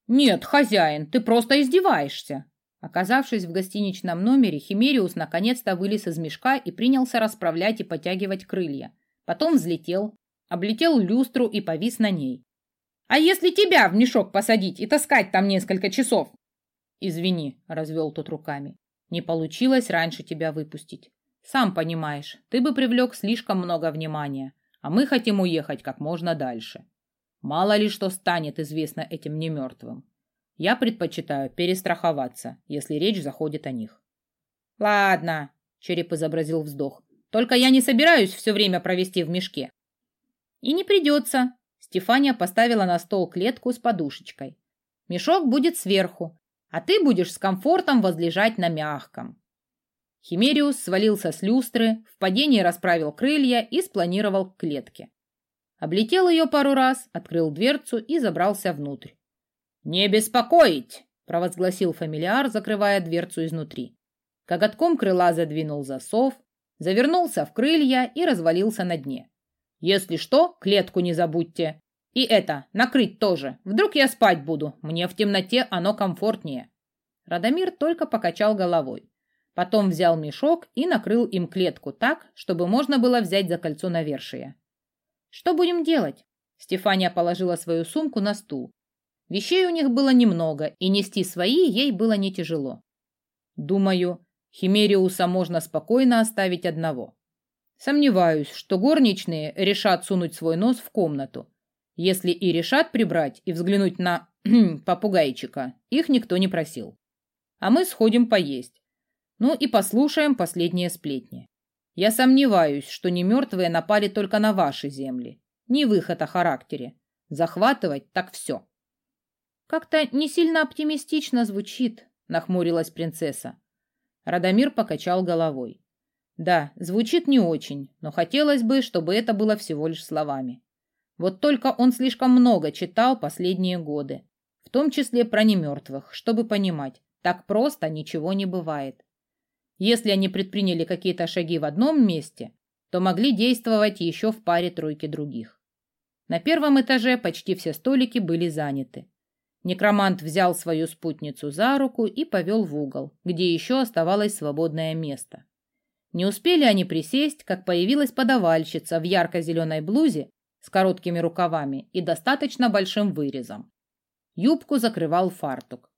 Нет, хозяин, ты просто издеваешься. Оказавшись в гостиничном номере, Химериус наконец-то вылез из мешка и принялся расправлять и подтягивать крылья. Потом взлетел, облетел люстру и повис на ней. «А если тебя в мешок посадить и таскать там несколько часов?» «Извини», — развел тот руками. «Не получилось раньше тебя выпустить. Сам понимаешь, ты бы привлек слишком много внимания, а мы хотим уехать как можно дальше. Мало ли что станет известно этим немертвым. Я предпочитаю перестраховаться, если речь заходит о них». «Ладно», — череп изобразил вздох. «Только я не собираюсь все время провести в мешке». «И не придется». Стефания поставила на стол клетку с подушечкой. «Мешок будет сверху, а ты будешь с комфортом возлежать на мягком». Химериус свалился с люстры, в падении расправил крылья и спланировал к клетке. Облетел ее пару раз, открыл дверцу и забрался внутрь. «Не беспокоить!» — провозгласил фамильяр, закрывая дверцу изнутри. Коготком крыла задвинул засов, завернулся в крылья и развалился на дне. «Если что, клетку не забудьте. И это, накрыть тоже. Вдруг я спать буду. Мне в темноте оно комфортнее». Радомир только покачал головой. Потом взял мешок и накрыл им клетку так, чтобы можно было взять за кольцо навершия. «Что будем делать?» Стефания положила свою сумку на стул. Вещей у них было немного, и нести свои ей было не тяжело. «Думаю, Химериуса можно спокойно оставить одного. Сомневаюсь, что горничные решат сунуть свой нос в комнату. Если и решат прибрать и взглянуть на попугайчика, их никто не просил. А мы сходим поесть. Ну и послушаем последние сплетни. Я сомневаюсь, что немертвые напали только на ваши земли. Не в их это характере. Захватывать так все». «Как-то не сильно оптимистично звучит», — нахмурилась принцесса. Радомир покачал головой. «Да, звучит не очень, но хотелось бы, чтобы это было всего лишь словами. Вот только он слишком много читал последние годы, в том числе про немертвых, чтобы понимать, так просто ничего не бывает. Если они предприняли какие-то шаги в одном месте, то могли действовать еще в паре-тройке других. На первом этаже почти все столики были заняты. Некромант взял свою спутницу за руку и повел в угол, где еще оставалось свободное место. Не успели они присесть, как появилась подавальщица в ярко-зеленой блузе с короткими рукавами и достаточно большим вырезом. Юбку закрывал фартук.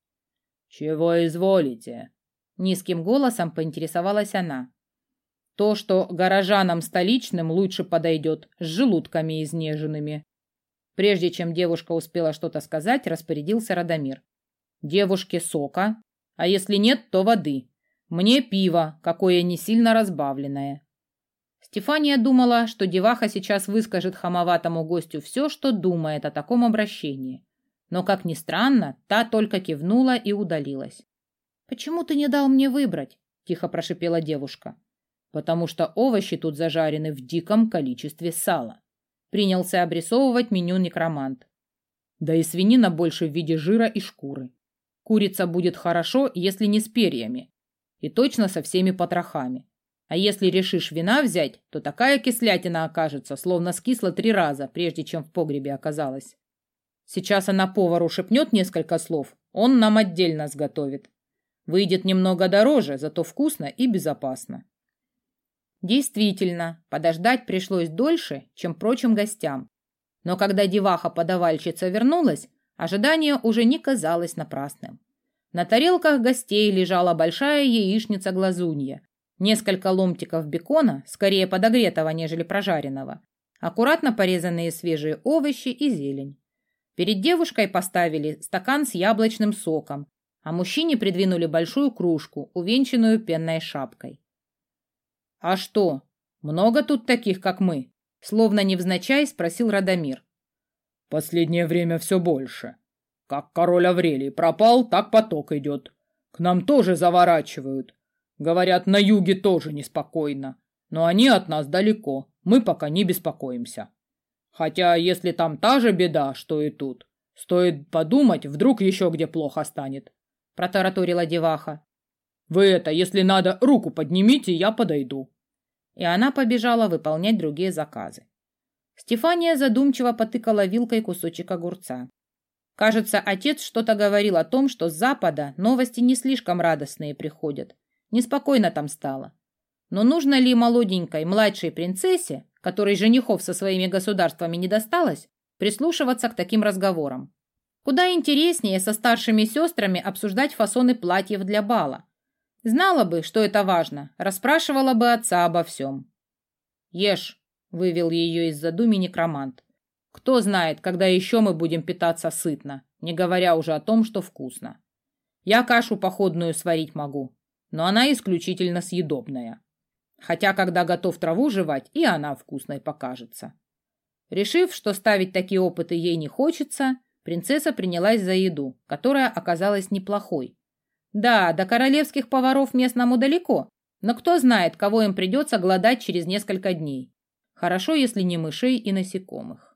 «Чего изволите?» Низким голосом поинтересовалась она. «То, что горожанам столичным лучше подойдет, с желудками изнеженными». Прежде чем девушка успела что-то сказать, распорядился Радомир. «Девушке сока, а если нет, то воды. Мне пиво, какое не сильно разбавленное». Стефания думала, что деваха сейчас выскажет хамоватому гостю все, что думает о таком обращении. Но, как ни странно, та только кивнула и удалилась. «Почему ты не дал мне выбрать?» – тихо прошипела девушка. «Потому что овощи тут зажарены в диком количестве сала». Принялся обрисовывать меню некромант. «Да и свинина больше в виде жира и шкуры. Курица будет хорошо, если не с перьями. И точно со всеми потрохами. А если решишь вина взять, то такая кислятина окажется, словно скисла 3 раза, прежде чем в погребе оказалась. Сейчас она повару шепнет несколько слов, он нам отдельно сготовит. Выйдет немного дороже, зато вкусно и безопасно». Действительно, подождать пришлось дольше, чем прочим гостям. Но когда деваха-подавальщица вернулась, ожидание уже не казалось напрасным. На тарелках гостей лежала большая яичница-глазунья, несколько ломтиков бекона, скорее подогретого, нежели прожаренного, аккуратно порезанные свежие овощи и зелень. Перед девушкой поставили стакан с яблочным соком, а мужчине придвинули большую кружку, увенчанную пенной шапкой. «А что, много тут таких, как мы?» Словно невзначай спросил Радомир. «Последнее время все больше. Как король Аврелий пропал, так поток идет. К нам тоже заворачивают. Говорят, на юге тоже неспокойно. Но они от нас далеко, мы пока не беспокоимся. Хотя, если там та же беда, что и тут, стоит подумать, вдруг еще где плохо станет», — протараторила деваха. «Вы это, если надо, руку поднимите, я подойду». И она побежала выполнять другие заказы. Стефания задумчиво потыкала вилкой кусочек огурца. Кажется, отец что-то говорил о том, что с Запада новости не слишком радостные приходят. Неспокойно там стало. Но нужно ли молоденькой младшей принцессе, которой женихов со своими государствами не досталось, прислушиваться к таким разговорам? Куда интереснее со старшими сестрами обсуждать фасоны платьев для бала. Знала бы, что это важно, расспрашивала бы отца обо всем. «Ешь», — вывел ее из задуми некромант. «Кто знает, когда еще мы будем питаться сытно, не говоря уже о том, что вкусно. Я кашу походную сварить могу, но она исключительно съедобная. Хотя, когда готов траву жевать, и она вкусной покажется». Решив, что ставить такие опыты ей не хочется, принцесса принялась за еду, которая оказалась неплохой. Да, до королевских поваров местному далеко, но кто знает, кого им придется голодать через несколько дней. Хорошо, если не мышей и насекомых.